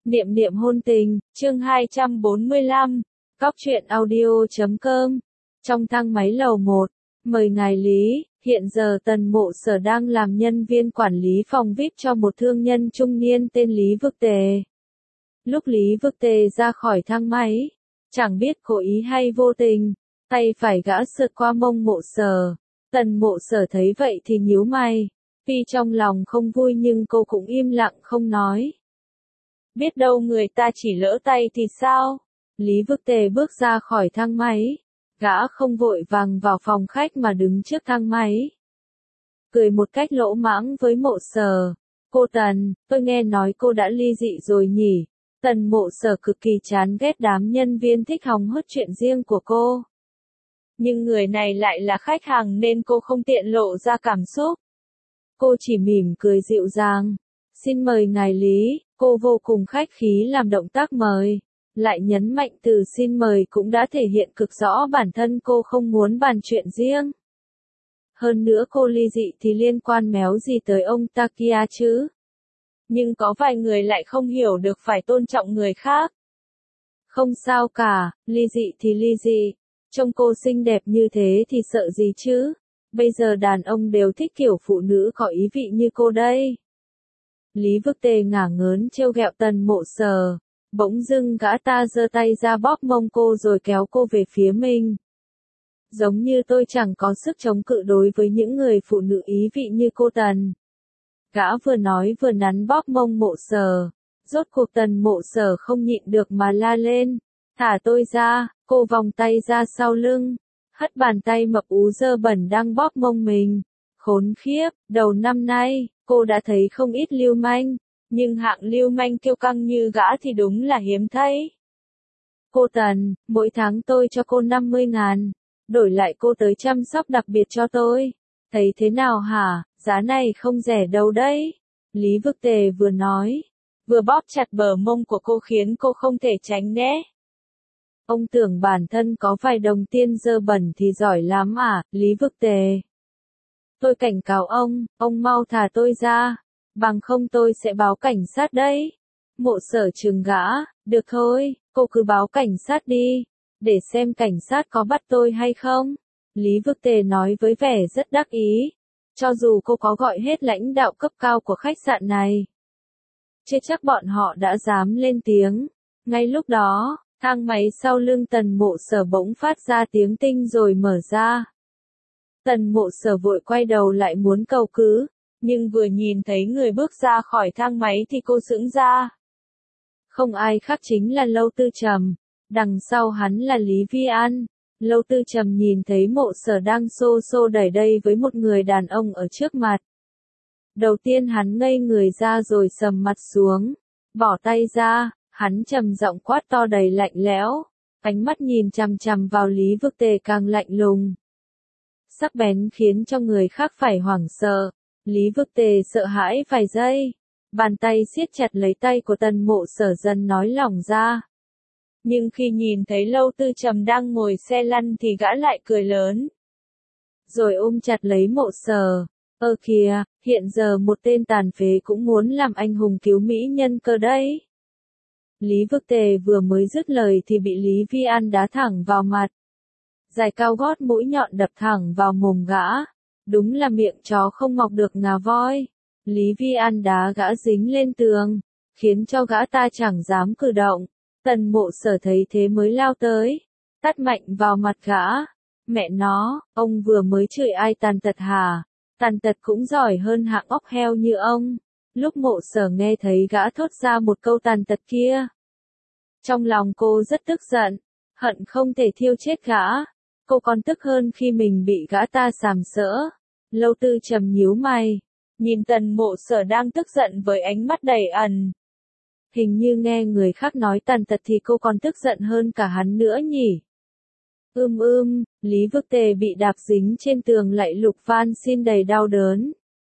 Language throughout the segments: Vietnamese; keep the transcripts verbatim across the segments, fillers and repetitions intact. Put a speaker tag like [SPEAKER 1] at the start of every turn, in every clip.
[SPEAKER 1] Niệm niệm hôn tình, chương hai trăm bốn mươi lăm, Cóc truyện audio chấm com. Trong thang máy lầu một, mời ngài Lý, hiện giờ Tần Mộ Sở đang làm nhân viên quản lý phòng vi ai pi cho một thương nhân trung niên tên Lý Vực Tề. Lúc Lý Vực Tề ra khỏi thang máy, chẳng biết cố ý hay vô tình, tay phải gã sượt qua mông Mộ Sở. Tần Mộ Sở thấy vậy thì nhíu mày, tuy trong lòng không vui nhưng cô cũng im lặng không nói. Biết đâu người ta chỉ lỡ tay thì sao? Lý Vực Tề bước ra khỏi thang máy. Gã không vội vàng vào phòng khách mà đứng trước thang máy. Cười một cách lỗ mãng với Mộ Sở. Cô Tần, tôi nghe nói cô đã ly dị rồi nhỉ? Tần Mộ Sở cực kỳ chán ghét đám nhân viên thích hóng hớt chuyện riêng của cô. Nhưng người này lại là khách hàng nên cô không tiện lộ ra cảm xúc. Cô chỉ mỉm cười dịu dàng. Xin mời ngài Lý, cô vô cùng khách khí làm động tác mời. Lại nhấn mạnh từ xin mời cũng đã thể hiện cực rõ bản thân cô không muốn bàn chuyện riêng. Hơn nữa cô ly dị thì liên quan méo gì tới ông ta kia chứ? Nhưng có vài người lại không hiểu được phải tôn trọng người khác. Không sao cả, ly dị thì ly dị. Trông cô xinh đẹp như thế thì sợ gì chứ? Bây giờ đàn ông đều thích kiểu phụ nữ có ý vị như cô đây. Lý Vực Tề ngả ngớn trêu ghẹo Tần Mộ Sở. Bỗng dưng gã ta giơ tay ra bóp mông cô rồi kéo cô về phía mình. Giống như tôi chẳng có sức chống cự đối với những người phụ nữ ý vị như cô Tần. Gã vừa nói vừa nắn bóp mông Mộ Sở. Rốt cuộc Tần Mộ Sở không nhịn được mà la lên. Thả tôi ra, cô vòng tay ra sau lưng. Hất bàn tay mập ú dơ bẩn đang bóp mông mình. Khốn khiếp, đầu năm nay, cô đã thấy không ít lưu manh. Nhưng hạng lưu manh kiêu căng như gã thì đúng là hiếm thấy. Cô Tần, mỗi tháng tôi cho cô năm mươi ngàn. Đổi lại cô tới chăm sóc đặc biệt cho tôi. Thấy thế nào hả, giá này không rẻ đâu đấy. Lý Vực Tề vừa nói, vừa bóp chặt bờ mông của cô khiến cô không thể tránh né. Ông tưởng bản thân có vài đồng tiền dơ bẩn thì giỏi lắm à, Lý Vực Tề. Tôi cảnh cáo ông, ông mau thả tôi ra. Bằng không tôi sẽ báo cảnh sát đấy. Mộ Sở trừng gã, được thôi, cô cứ báo cảnh sát đi, để xem cảnh sát có bắt tôi hay không. Lý Vực Tề nói với vẻ rất đắc ý, cho dù cô có gọi hết lãnh đạo cấp cao của khách sạn này. Chưa chắc bọn họ đã dám lên tiếng. Ngay lúc đó, thang máy sau lưng Tần Mộ Sở bỗng phát ra tiếng tinh rồi mở ra. Tần Mộ Sở vội quay đầu lại muốn cầu cứu. Nhưng vừa nhìn thấy người bước ra khỏi thang máy thì cô sững ra. Không ai khác chính là Lâu Tư Trầm. Đằng sau hắn là Lý Vi An. Lâu Tư Trầm nhìn thấy Mộ Sở đang xô xô đẩy đây với một người đàn ông ở trước mặt. Đầu tiên hắn ngây người ra rồi sầm mặt xuống. Bỏ tay ra, hắn trầm giọng quát to đầy lạnh lẽo. Ánh mắt nhìn chằm chằm vào Lý Vực Tề càng lạnh lùng. Sắc bén khiến cho người khác phải hoảng sợ. Lý Vực Tề sợ hãi vài giây. Bàn tay siết chặt lấy tay của Tần Mộ Sở dần nói lỏng ra. Nhưng khi nhìn thấy Lâu Tư Trầm đang ngồi xe lăn thì gã lại cười lớn. Rồi ôm chặt lấy Mộ Sở. Ơ kìa, hiện giờ một tên tàn phế cũng muốn làm anh hùng cứu mỹ nhân cơ đấy. Lý Vực Tề vừa mới dứt lời thì bị Lý Vi An đá thẳng vào mặt. Giày cao gót mũi nhọn đập thẳng vào mồm gã. Đúng là miệng chó không mọc được ngà voi. Lý Vi An đá gã dính lên tường, khiến cho gã ta chẳng dám cử động. Tần Mộ Sở thấy thế mới lao tới, tát mạnh vào mặt gã. Mẹ nó, ông vừa mới chửi ai tàn tật hả? Tàn tật cũng giỏi hơn hạng óc heo như ông. Lúc Mộ Sở nghe thấy gã thốt ra một câu tàn tật kia. Trong lòng cô rất tức giận, hận không thể thiêu chết gã. Cô còn tức hơn khi mình bị gã ta sàm sỡ. Lâu Tư Trầm nhíu mày, nhìn Tần Mộ Sở đang tức giận với ánh mắt đầy ẩn. Hình như nghe người khác nói tàn tật thì cô còn tức giận hơn cả hắn nữa nhỉ. Ưm ưm, Lý Vực Tề bị đạp dính trên tường lại lục van xin đầy đau đớn.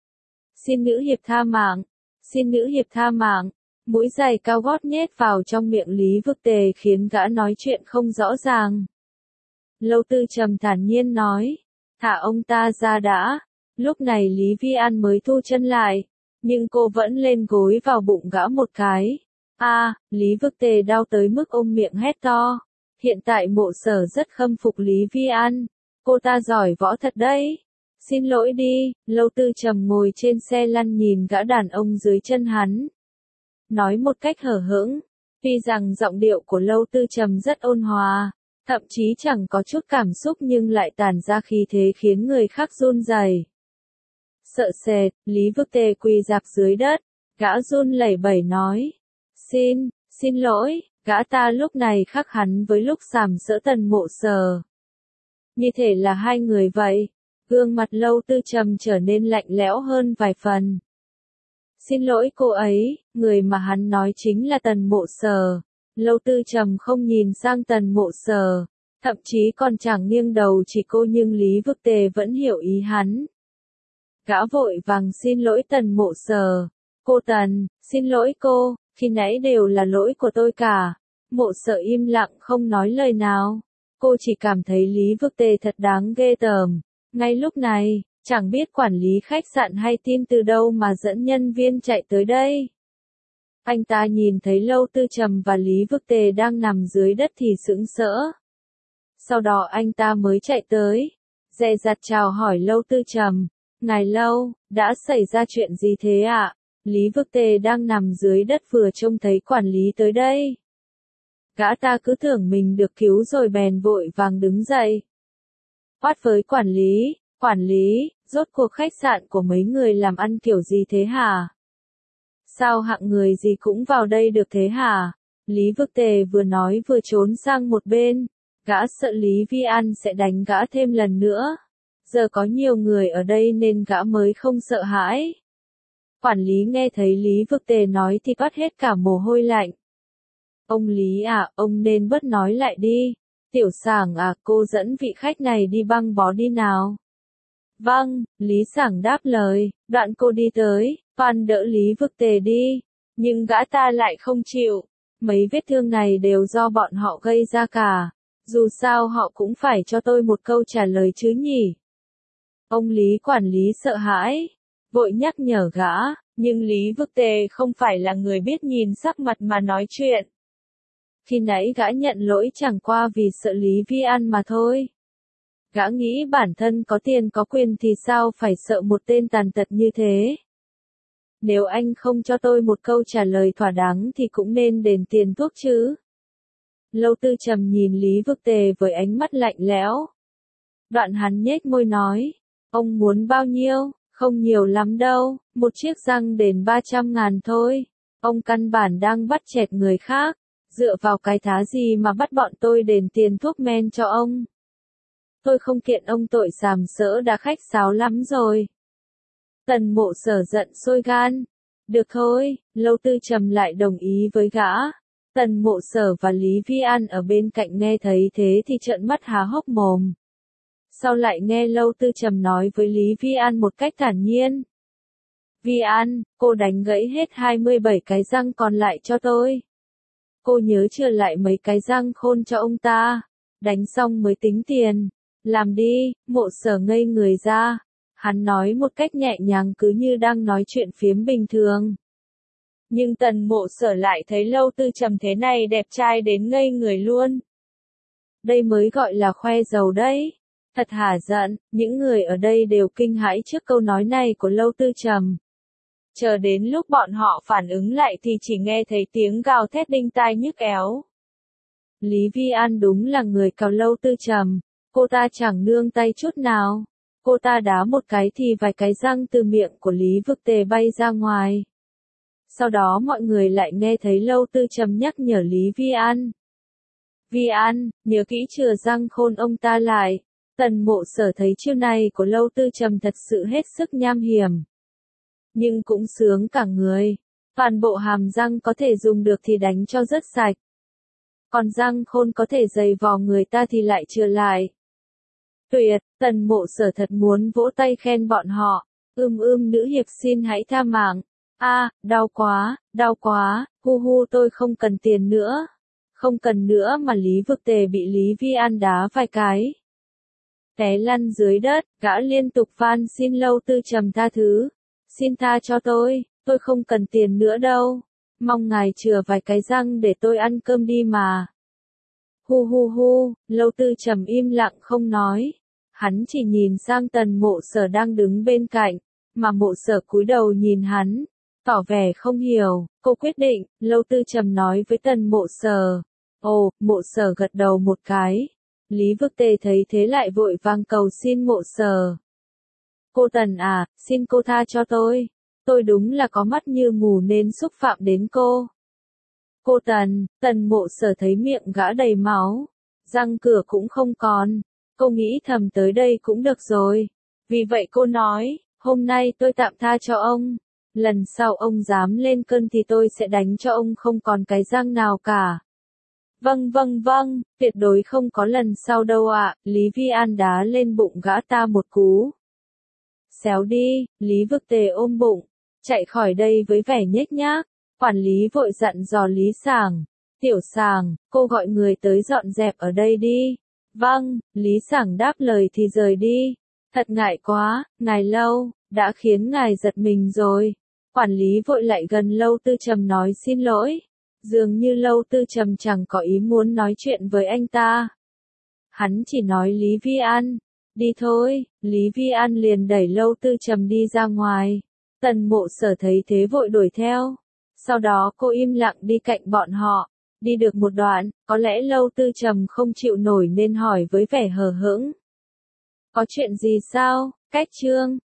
[SPEAKER 1] Xin nữ hiệp tha mạng, xin nữ hiệp tha mạng. Mũi giày cao gót nhét vào trong miệng Lý Vực Tề khiến gã nói chuyện không rõ ràng. Lâu Tư Trầm thản nhiên nói, thả ông ta ra đã. Lúc này Lý Vi An mới thu chân lại, nhưng cô vẫn lên gối vào bụng gã một cái. A, Lý Vực Tề đau tới mức ôm miệng hét to. Hiện tại Mộ Sở rất khâm phục Lý Vi An. Cô ta giỏi võ thật đấy. Xin lỗi đi, Lâu Tư Trầm ngồi trên xe lăn nhìn gã đàn ông dưới chân hắn. Nói một cách hở hững, tuy rằng giọng điệu của Lâu Tư Trầm rất ôn hòa, thậm chí chẳng có chút cảm xúc nhưng lại tản ra khí thế khiến người khác run rẩy. Sợ sệt, Lý Vực Tề quỳ rạp dưới đất, gã run lẩy bẩy nói. Xin, xin lỗi, gã ta lúc này khác hẳn với lúc sàm sỡ Tần Mộ Sở. Như thể là hai người vậy, gương mặt Lâu Tư Trầm trở nên lạnh lẽo hơn vài phần. Xin lỗi cô ấy, người mà hắn nói chính là Tần Mộ Sở. Lâu Tư Trầm không nhìn sang Tần Mộ Sở, thậm chí còn chẳng nghiêng đầu chỉ cô nhưng Lý Vực Tề vẫn hiểu ý hắn. Gã vội vàng xin lỗi Tần Mộ Sở. Cô Tần, xin lỗi cô, khi nãy đều là lỗi của tôi cả. Mộ Sở im lặng không nói lời nào. Cô chỉ cảm thấy Lý Vực Tề thật đáng ghê tởm. Ngay lúc này, chẳng biết quản lý khách sạn hay tin từ đâu mà dẫn nhân viên chạy tới đây. Anh ta nhìn thấy Lâu Tư Trầm và Lý Vực Tề đang nằm dưới đất thì sững sỡ. Sau đó anh ta mới chạy tới, dè dặt chào hỏi Lâu Tư Trầm. Ngài Lâu, đã xảy ra chuyện gì thế ạ? Lý Vực Tề đang nằm dưới đất vừa trông thấy quản lý tới đây. Gã ta cứ tưởng mình được cứu rồi bèn vội vàng đứng dậy. Quát với quản lý, quản lý, rốt cuộc khách sạn của mấy người làm ăn kiểu gì thế hả? Sao hạng người gì cũng vào đây được thế hả? Lý Vực Tề vừa nói vừa trốn sang một bên, gã sợ Lý Vi An sẽ đánh gã thêm lần nữa. Giờ có nhiều người ở đây nên gã mới không sợ hãi. Quản lý nghe thấy Lý Vực Tề nói thì toát hết cả mồ hôi lạnh. Ông Lý à, ông nên bớt nói lại đi. Tiểu Sảng à, cô dẫn vị khách này đi băng bó đi nào. Vâng, Lý Sảng đáp lời, đoạn cô đi tới, toàn đỡ Lý Vực Tề đi. Nhưng gã ta lại không chịu. Mấy vết thương này đều do bọn họ gây ra cả. Dù sao họ cũng phải cho tôi một câu trả lời chứ nhỉ. Ông Lý quản lý sợ hãi, vội nhắc nhở gã, nhưng Lý Vực Tề không phải là người biết nhìn sắc mặt mà nói chuyện. Khi nãy gã nhận lỗi chẳng qua vì sợ Lý Vi An mà thôi. Gã nghĩ bản thân có tiền có quyền thì sao phải sợ một tên tàn tật như thế. Nếu anh không cho tôi một câu trả lời thỏa đáng thì cũng nên đền tiền thuốc chứ. Lâu Tư Trầm nhìn Lý Vực Tề với ánh mắt lạnh lẽo. Đoạn hắn nhếch môi nói, ông muốn bao nhiêu? Không nhiều lắm đâu, một chiếc răng đền ba trăm ngàn thôi. Ông căn bản đang bắt chẹt người khác, dựa vào cái thá gì mà bắt bọn tôi đền tiền thuốc men cho ông. Tôi không kiện ông tội sàm sỡ đã khách sáo lắm rồi. Tần Mộ Sở giận sôi gan. Được thôi, Lâu Tư Trầm lại đồng ý với gã. Tần Mộ Sở và Lý Vi An ở bên cạnh nghe thấy thế thì trợn mắt há hốc mồm. Sau lại nghe Lâu Tư Trầm nói với Lý Vi An một cách thản nhiên. Vi An, cô đánh gãy hết hai mươi bảy cái răng còn lại cho tôi. Cô nhớ chừa lại mấy cái răng khôn cho ông ta. Đánh xong mới tính tiền. Làm đi, Mộ Sở ngây người ra. Hắn nói một cách nhẹ nhàng cứ như đang nói chuyện phiếm bình thường. Nhưng Tần Mộ Sở lại thấy Lâu Tư Trầm thế này đẹp trai đến ngây người luôn. Đây mới gọi là khoe giàu đấy. Thật hả giận, những người ở đây đều kinh hãi trước câu nói này của Lâu Tư Trầm. Chờ đến lúc bọn họ phản ứng lại thì chỉ nghe thấy tiếng gào thét đinh tai nhức éo. Lý Vi An đúng là người cào Lâu Tư Trầm, cô ta chẳng nương tay chút nào. Cô ta đá một cái thì vài cái răng từ miệng của Lý Vực Tề bay ra ngoài. Sau đó mọi người lại nghe thấy Lâu Tư Trầm nhắc nhở Lý Vi An. Vi An, nhớ kỹ chừa răng khôn ông ta lại. Tần Mộ Sở thấy chiêu này của Lâu Tư Trầm thật sự hết sức nham hiểm. Nhưng cũng sướng cả người. Toàn bộ hàm răng có thể dùng được thì đánh cho rất sạch. Còn răng khôn có thể dày vò người ta thì lại chừa lại. Tuyệt, Tần Mộ Sở thật muốn vỗ tay khen bọn họ. Ưm ưm nữ hiệp xin hãy tha mạng. A, đau quá, đau quá, hu hu tôi không cần tiền nữa. Không cần nữa mà Lý Vực Tề bị Lý Vi An đá vài cái. Té lăn dưới đất, gã liên tục van xin Lâu Tư Trầm tha thứ. Xin tha cho tôi, tôi không cần tiền nữa đâu. Mong ngài chừa vài cái răng để tôi ăn cơm đi mà. Hu hu hu, Lâu Tư Trầm im lặng không nói. Hắn chỉ nhìn sang Tần Mộ Sở đang đứng bên cạnh, mà Mộ Sở cúi đầu nhìn hắn, tỏ vẻ không hiểu. Cô quyết định, Lâu Tư Trầm nói với Tần Mộ Sở. Ồ, Mộ Sở gật đầu một cái. Lý Vực Tề thấy thế lại vội vàng cầu xin Mộ Sở. Cô Tần à, xin cô tha cho tôi. Tôi đúng là có mắt như mù nên xúc phạm đến cô. Cô Tần, Tần Mộ Sở thấy miệng gã đầy máu, răng cửa cũng không còn. Cô nghĩ thầm tới đây cũng được rồi. Vì vậy cô nói, hôm nay tôi tạm tha cho ông. Lần sau ông dám lên cơn thì tôi sẽ đánh cho ông không còn cái răng nào cả. Vâng vâng vâng, tuyệt đối không có lần sau đâu ạ. Lý Vi An đá lên bụng gã ta một cú. Xéo đi, Lý Vực Tề ôm bụng, chạy khỏi đây với vẻ nhếch nhác. Quản lý vội dặn dò Lý Sảng. Tiểu Sảng, cô gọi người tới dọn dẹp ở đây đi. Vâng, Lý Sảng đáp lời thì rời đi. Thật ngại quá, ngài Lâu, đã khiến ngài giật mình rồi. Quản lý vội lại gần Lâu Tư Trầm nói xin lỗi. Dường như Lâu Tư Trầm chẳng có ý muốn nói chuyện với anh ta. Hắn chỉ nói Lý Vi An, đi thôi. Lý Vi An liền đẩy Lâu Tư Trầm đi ra ngoài. Tần Mộ Sở thấy thế vội đuổi theo. Sau đó cô im lặng đi cạnh bọn họ. Đi được một đoạn, có lẽ Lâu Tư Trầm không chịu nổi nên hỏi với vẻ hờ hững. Có chuyện gì sao? Cách chương